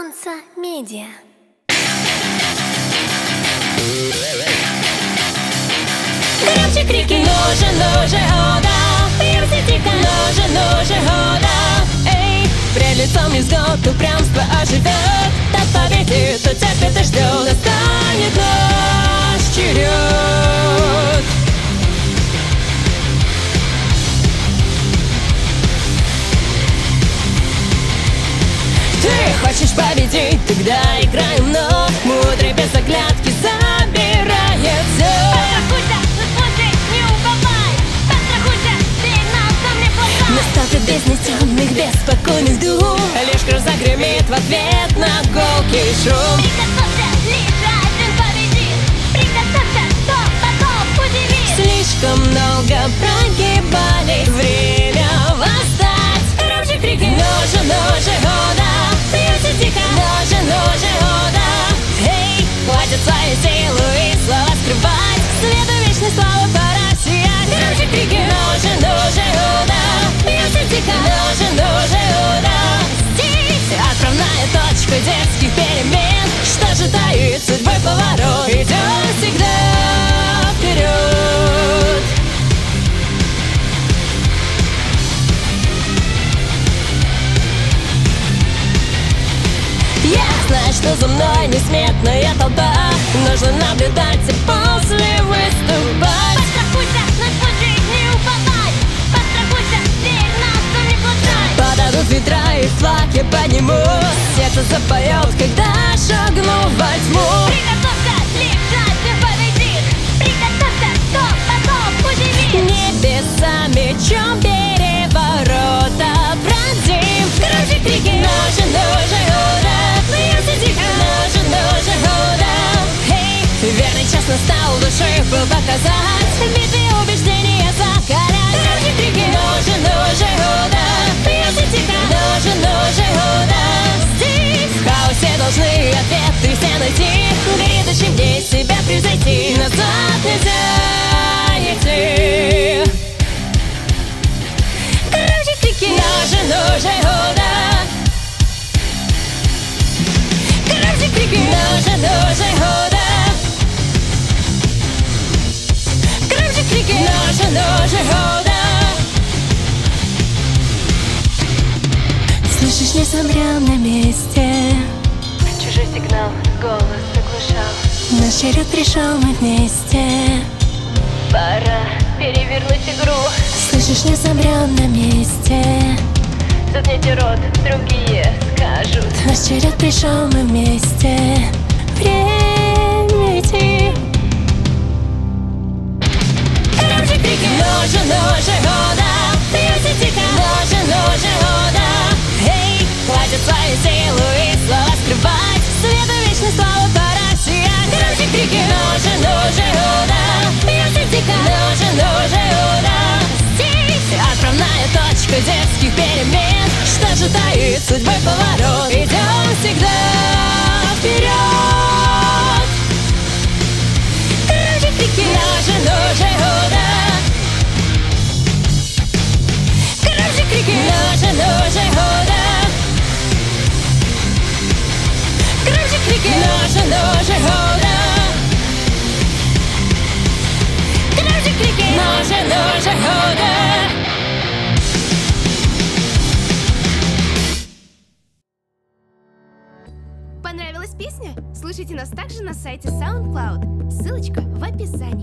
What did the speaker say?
Солнце Медиа. Громче крики, ноже, хода. Пьемся тихо, ноже, хода. Эй, пред лицом невзгод упрямство оживет. Тот победит, кто терпит и ждет. Настанет наш черед. Ты хочешь победить, тогда играем вновь. Мудрый без оглядки забирает все. Пострахуйся, но смотри, не уповай. Пострахуйся, дверь нам сам не хватай. Наступит без темных, беспокойных дум. Лишь кровь загремит в ответ на гулкий шум. Приготовься, лишь один победит. Приготовься, кто потом удивит. Слишком много прогибали, время восстать. Громче крики, ноже, хода. Пьемся тихо, ноже, хода. Эй, хватит свою силу и слова скрывать. Свету вечной славы пора сиять. Громче крики, ноже, хода. Пьемся тихо, ноже, хода. Здесь отправная точка детских перемен. Что же таит судьбой поворот? Идем всегда вперед. Я знаю, что за мной несметная толпа. Нужно наблюдать и после выступать. Пострахуйся, но смотри, не уповай. Пострахуйся, дверь нам сам не хватай. Подадут ветра и флаг я подниму. Сердце запоет, когда шагну во тьму. Приготовься, лишь один победит. Приготовься, кто потом удивит. Небеса мечом переворота пронзим. Громче крики, ноже, хода. Пьемся тихо, ноже, хода. Эй, верный час настал, души был показать. Битвы убеждения закалять. Громче крики, ноже, хода. Пьемся тихо, ноже, хода. Здесь в хаосе должны ответы все найти. Грядущим дней себя превзойти. Назад нельзя идти. Громче крики, ноже, хода. Громче крики, ноже, хода. Громче крики, ноже, хода. Слышишь, не замрем на месте. Чужой сигнал, голос заглушал. Наш черед пришел, мы вместе. Пора перевернуть игру. Слышишь, не замрем на месте. Заткните рот, другие скажут. Наш черед пришел, мы вместе. Время идти. Громче крики, ноже, хода. Пьемся тихо, ноже, хода. Эй, хватит свою силу и слова скрывать. Свету вечной славы пора сиять. Громче крики, ноже, хода. Пьемся тихо, ноже, хода. Здесь отправная точка детских перемен. Что же таит судьбой поворот? Идем всегда вперед. Громче крики, ноже, хода. Громче крики, ноже, хода. Громче крики, ноже, хода. Громче крики, ноже, хода. Понравилась песня? Слушайте нас также на сайте SoundCloud. Ссылочка в описании.